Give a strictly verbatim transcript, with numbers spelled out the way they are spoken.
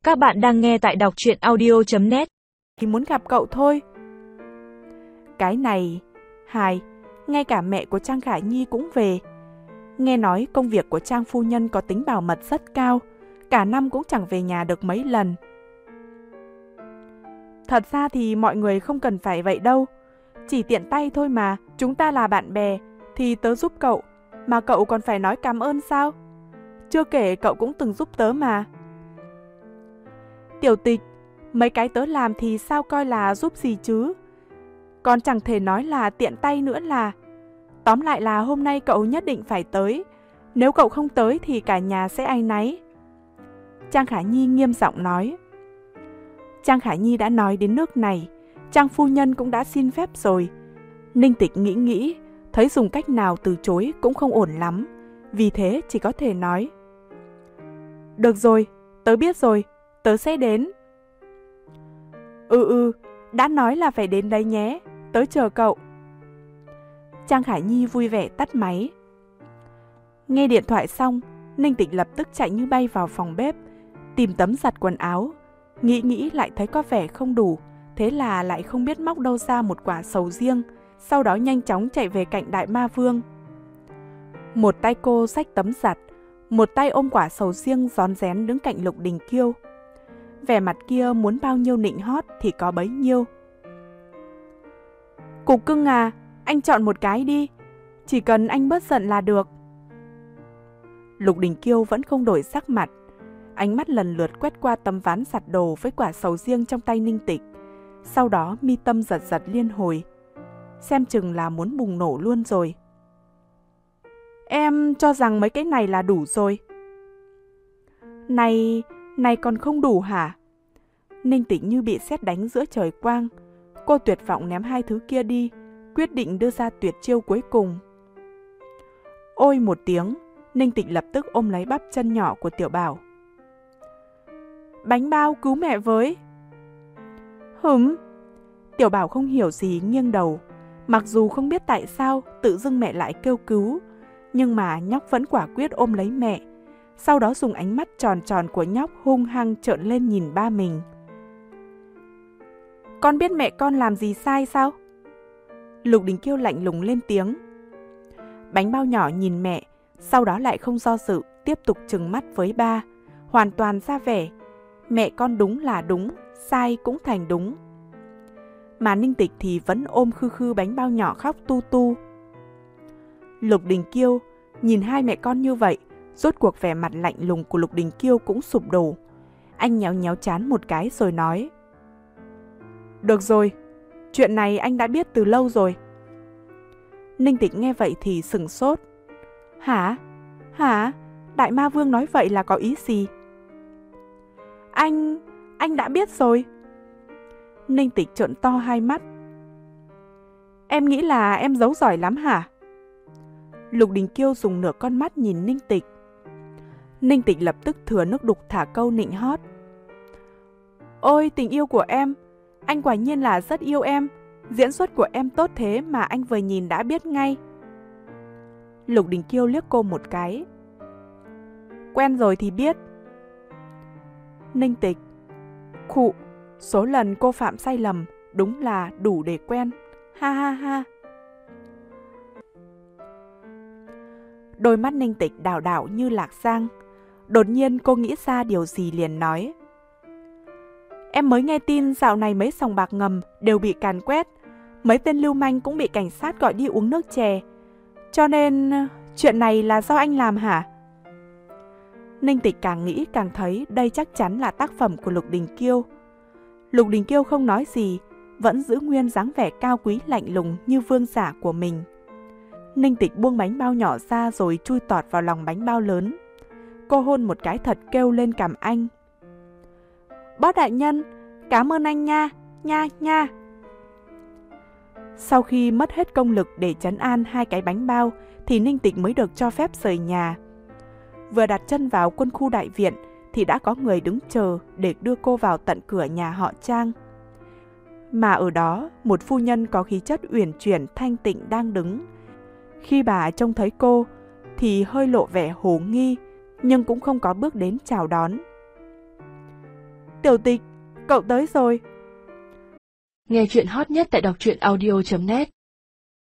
Các bạn đang nghe tại đọc truyện audio chấm net. Thì muốn gặp cậu thôi. Cái này, hài, ngay cả mẹ của Trang Khả Nhi cũng về. Nghe nói công việc của Trang phu nhân có tính bảo mật rất cao, cả năm cũng chẳng về nhà được mấy lần. Thật ra thì mọi người không cần phải vậy đâu, chỉ tiện tay thôi mà, chúng ta là bạn bè, thì tớ giúp cậu, mà cậu còn phải nói cảm ơn sao? Chưa kể cậu cũng từng giúp tớ mà. Tiểu Tịch, mấy cái tớ làm thì sao coi là giúp gì chứ? Còn chẳng thể nói là tiện tay nữa là. Tóm lại là hôm nay cậu nhất định phải tới, nếu cậu không tới thì cả nhà sẽ áy náy. Trang Khả Nhi nghiêm giọng nói. Trang Khả Nhi đã nói đến nước này, Trang phu nhân cũng đã xin phép rồi. Ninh Tịch nghĩ nghĩ, thấy dùng cách nào từ chối cũng không ổn lắm, vì thế chỉ có thể nói. Được rồi, tớ biết rồi, tớ sẽ đến. Ừ ừ, đã nói là phải đến đấy nhé, tớ chờ cậu. Trang Khả Nhi vui vẻ tắt máy. Nghe điện thoại xong, Ninh Tịch lập tức chạy như bay vào phòng bếp, tìm tấm giặt quần áo. Nghĩ nghĩ lại thấy có vẻ không đủ, thế là lại không biết móc đâu ra một quả sầu riêng, sau đó nhanh chóng chạy về cạnh Đại Ma Vương. Một tay cô xách tấm giặt, một tay ôm quả sầu riêng rón rén đứng cạnh Lục Đình Kiêu. Vẻ mặt kia muốn bao nhiêu nịnh hót thì có bấy nhiêu. Cục cưng à, anh chọn một cái đi, chỉ cần anh bớt giận là được. Lục Đình Kiêu vẫn không đổi sắc mặt, ánh mắt lần lượt quét qua tấm ván giặt đồ với quả sầu riêng trong tay Ninh Tịch. Sau đó mi tâm giật giật liên hồi, xem chừng là muốn bùng nổ luôn rồi. Em cho rằng mấy cái này là đủ rồi. Này, này còn không đủ hả? Ninh Tịch như bị sét đánh giữa trời quang. Cô tuyệt vọng ném hai thứ kia đi, quyết định đưa ra tuyệt chiêu cuối cùng. Ôi một tiếng, Ninh Tịch lập tức ôm lấy bắp chân nhỏ của Tiểu Bảo. Bánh bao cứu mẹ với. Hửm. Tiểu Bảo không hiểu gì nghiêng đầu. Mặc dù không biết tại sao tự dưng mẹ lại kêu cứu, nhưng mà nhóc vẫn quả quyết ôm lấy mẹ. Sau đó dùng ánh mắt tròn tròn của nhóc hung hăng trợn lên nhìn ba mình. Con biết mẹ con làm gì sai sao? Lục Đình Kiêu lạnh lùng lên tiếng. Bánh bao nhỏ nhìn mẹ, sau đó lại không do dự, tiếp tục trừng mắt với ba, hoàn toàn ra vẻ mẹ con đúng là đúng, sai cũng thành đúng. Mà Ninh Tịch thì vẫn ôm khư khư bánh bao nhỏ khóc tu tu. Lục Đình Kiêu nhìn hai mẹ con như vậy, rốt cuộc vẻ mặt lạnh lùng của Lục Đình Kiêu cũng sụp đổ. Anh nhéo nhéo trán một cái rồi nói. Được rồi, chuyện này anh đã biết từ lâu rồi. Ninh Tịch nghe vậy thì sửng sốt. Hả? Hả? Đại Ma Vương nói vậy là có ý gì? Anh... anh đã biết rồi. Ninh Tịch trợn to hai mắt. Em nghĩ là em giấu giỏi lắm hả? Lục Đình Kiêu dùng nửa con mắt nhìn Ninh Tịch. Ninh Tịch lập tức thừa nước đục thả câu nịnh hót. Ôi tình yêu của em, anh quả nhiên là rất yêu em. Diễn xuất của em tốt thế mà anh vừa nhìn đã biết ngay. Lục Đình Kiêu liếc cô một cái. Quen rồi thì biết. Ninh Tịch. Khụ, số lần cô phạm sai lầm đúng là đủ để quen. Ha ha ha. Đôi mắt Ninh Tịch đảo đảo như lạc giang. Đột nhiên cô nghĩ ra điều gì liền nói. Em mới nghe tin dạo này mấy sòng bạc ngầm đều bị càn quét. Mấy tên lưu manh cũng bị cảnh sát gọi đi uống nước chè. Cho nên chuyện này là do anh làm hả? Ninh Tịch càng nghĩ càng thấy đây chắc chắn là tác phẩm của Lục Đình Kiêu. Lục Đình Kiêu không nói gì, vẫn giữ nguyên dáng vẻ cao quý lạnh lùng như vương giả của mình. Ninh Tịch buông bánh bao nhỏ ra rồi chui tọt vào lòng bánh bao lớn. Cô hôn một cái thật kêu lên cảm anh. Bót đại nhân, cảm ơn anh nha, nha, nha. Sau khi mất hết công lực để trấn an hai cái bánh bao thì Ninh Tịch mới được cho phép rời nhà. Vừa đặt chân vào quân khu đại viện thì đã có người đứng chờ để đưa cô vào tận cửa nhà họ Trang. Mà ở đó, một phu nhân có khí chất uyển chuyển thanh tịnh đang đứng. Khi bà trông thấy cô thì hơi lộ vẻ hồ nghi, nhưng cũng không có bước đến chào đón. Tiểu Tịch, cậu tới rồi. Nghe chuyện hot nhất tại đọc truyện audio chấm net.